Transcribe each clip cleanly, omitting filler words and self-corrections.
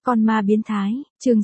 Con ma biến thái,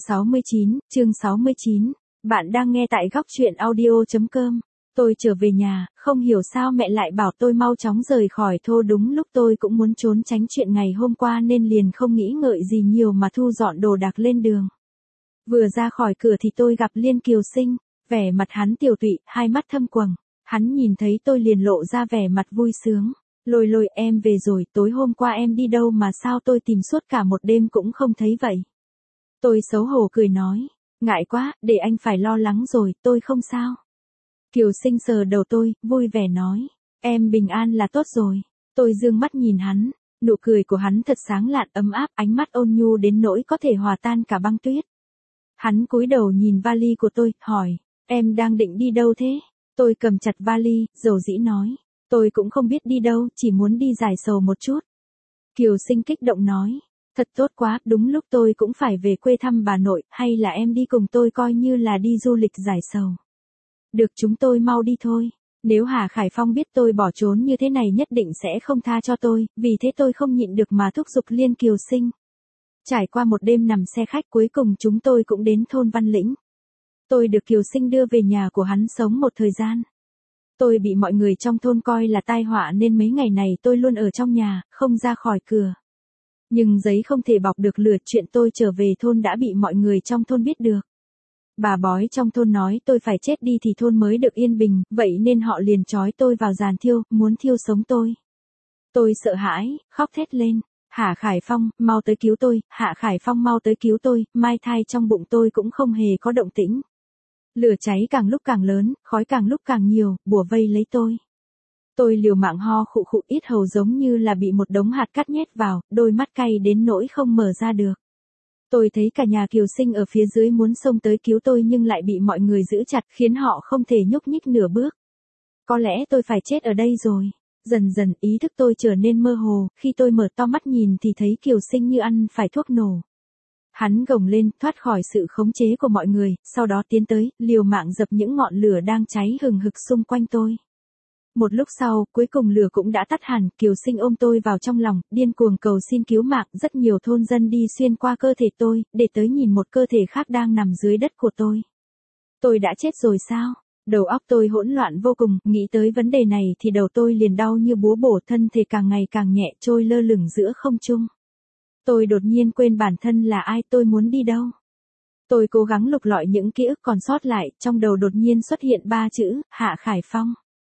chương 69. Bạn đang nghe tại góc truyện audio.com. Tôi trở về nhà, không hiểu sao mẹ lại bảo tôi mau chóng rời khỏi thô, đúng lúc tôi cũng muốn trốn tránh chuyện ngày hôm qua nên liền không nghĩ ngợi gì nhiều mà thu dọn đồ đạc lên đường. Vừa ra khỏi cửa thì tôi gặp Liên Kiều Sinh, vẻ mặt hắn tiều tụy, hai mắt thâm quầng. Hắn nhìn thấy tôi liền lộ ra vẻ mặt vui sướng. Lôi lôi, em về rồi, tối hôm qua em đi đâu mà sao tôi tìm suốt cả một đêm cũng không thấy vậy. Tôi xấu hổ cười nói, ngại quá, để anh phải lo lắng rồi, tôi không sao. Kiều Sinh sờ đầu tôi, vui vẻ nói, em bình an là tốt rồi. Tôi dương mắt nhìn hắn, nụ cười của hắn thật sáng lạn ấm áp, ánh mắt ôn nhu đến nỗi có thể hòa tan cả băng tuyết. Hắn cúi đầu nhìn vali của tôi, hỏi, em đang định đi đâu thế? Tôi cầm chặt vali, dầu dĩ nói, tôi cũng không biết đi đâu, chỉ muốn đi giải sầu một chút. Kiều Sinh kích động nói, thật tốt quá, đúng lúc tôi cũng phải về quê thăm bà nội, hay là em đi cùng tôi coi như là đi du lịch giải sầu. Được, chúng tôi mau đi thôi. Nếu Hà Khải Phong biết tôi bỏ trốn như thế này nhất định sẽ không tha cho tôi, vì thế tôi không nhịn được mà thúc giục Liên Kiều Sinh. Trải qua một đêm nằm xe khách cuối cùng chúng tôi cũng đến thôn Văn Lĩnh. Tôi được Kiều Sinh đưa về nhà của hắn sống một thời gian. Tôi bị mọi người trong thôn coi là tai họa nên mấy ngày này tôi luôn ở trong nhà, không ra khỏi cửa. Nhưng giấy không thể bọc được lửa, chuyện tôi trở về thôn đã bị mọi người trong thôn biết được. Bà bói trong thôn nói tôi phải chết đi thì thôn mới được yên bình, vậy nên họ liền trói tôi vào giàn thiêu, muốn thiêu sống tôi. Tôi sợ hãi, khóc thét lên, Hạ Khải Phong, mau tới cứu tôi, Hạ Khải Phong mau tới cứu tôi, mai thai trong bụng tôi cũng không hề có động tĩnh. Lửa cháy càng lúc càng lớn, khói càng lúc càng nhiều, bủa vây lấy tôi. Tôi liều mạng ho khụ khụ, ít hầu giống như là bị một đống hạt cát nhét vào, đôi mắt cay đến nỗi không mở ra được. Tôi thấy cả nhà Kiều Sinh ở phía dưới muốn xông tới cứu tôi nhưng lại bị mọi người giữ chặt khiến họ không thể nhúc nhích nửa bước. Có lẽ tôi phải chết ở đây rồi. Dần dần ý thức tôi trở nên mơ hồ, khi tôi mở to mắt nhìn thì thấy Kiều Sinh như ăn phải thuốc nổ. Hắn gồng lên, thoát khỏi sự khống chế của mọi người, sau đó tiến tới, liều mạng dập những ngọn lửa đang cháy hừng hực xung quanh tôi. Một lúc sau, cuối cùng lửa cũng đã tắt hẳn, Kiều Sinh ôm tôi vào trong lòng, điên cuồng cầu xin cứu mạng, rất nhiều thôn dân đi xuyên qua cơ thể tôi, để tới nhìn một cơ thể khác đang nằm dưới đất của tôi. Tôi đã chết rồi sao? Đầu óc tôi hỗn loạn vô cùng, nghĩ tới vấn đề này thì đầu tôi liền đau như búa bổ, thân thể càng ngày càng nhẹ, trôi lơ lửng giữa không trung. Tôi đột nhiên quên bản thân là ai, tôi muốn đi đâu. Tôi cố gắng lục lọi những ký ức còn sót lại, trong đầu đột nhiên xuất hiện 3 chữ, Hạ Khải Phong.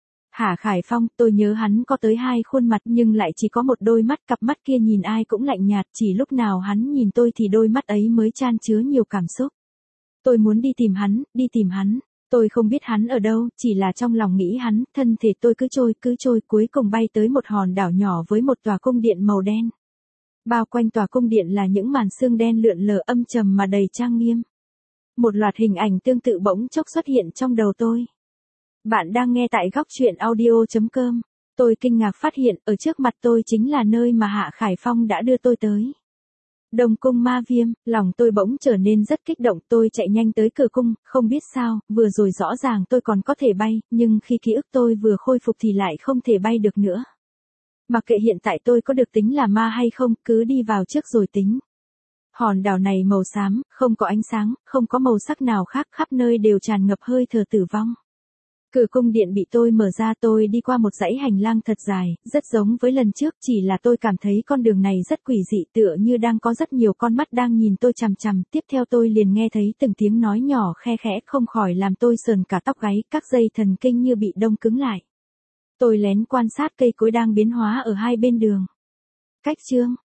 Hạ Khải Phong, tôi nhớ hắn có tới 2 khuôn mặt nhưng lại chỉ có một đôi mắt, cặp mắt kia nhìn ai cũng lạnh nhạt, chỉ lúc nào hắn nhìn tôi thì đôi mắt ấy mới chan chứa nhiều cảm xúc. Tôi muốn đi tìm hắn, tôi không biết hắn ở đâu, chỉ là trong lòng nghĩ hắn, thân thể tôi cứ trôi, cuối cùng bay tới một hòn đảo nhỏ với một tòa cung điện màu đen. Bao quanh tòa cung điện là những màn sương đen lượn lờ âm trầm mà đầy trang nghiêm. Một loạt hình ảnh tương tự bỗng chốc xuất hiện trong đầu tôi. Bạn đang nghe tại góc truyện audio.com. Tôi kinh ngạc phát hiện ở trước mặt tôi chính là nơi mà Hạ Khải Phong đã đưa tôi tới. Đông cung Ma Viêm, lòng tôi bỗng trở nên rất kích động, tôi chạy nhanh tới cửa cung, không biết sao, vừa rồi rõ ràng tôi còn có thể bay, nhưng khi ký ức tôi vừa khôi phục thì lại không thể bay được nữa. Mặc kệ hiện tại tôi có được tính là ma hay không, cứ đi vào trước rồi tính. Hòn đảo này màu xám, không có ánh sáng, không có màu sắc nào khác, khắp nơi đều tràn ngập hơi thở tử vong. Cửa cung điện bị tôi mở ra, tôi đi qua một dãy hành lang thật dài, rất giống với lần trước, chỉ là tôi cảm thấy con đường này rất quỷ dị, tựa như đang có rất nhiều con mắt đang nhìn tôi chằm chằm, tiếp theo tôi liền nghe thấy từng tiếng nói nhỏ khe khẽ, không khỏi làm tôi sờn cả tóc gáy, các dây thần kinh như bị đông cứng lại. Tôi lén quan sát cây cối đang biến hóa ở hai bên đường. Cách chương,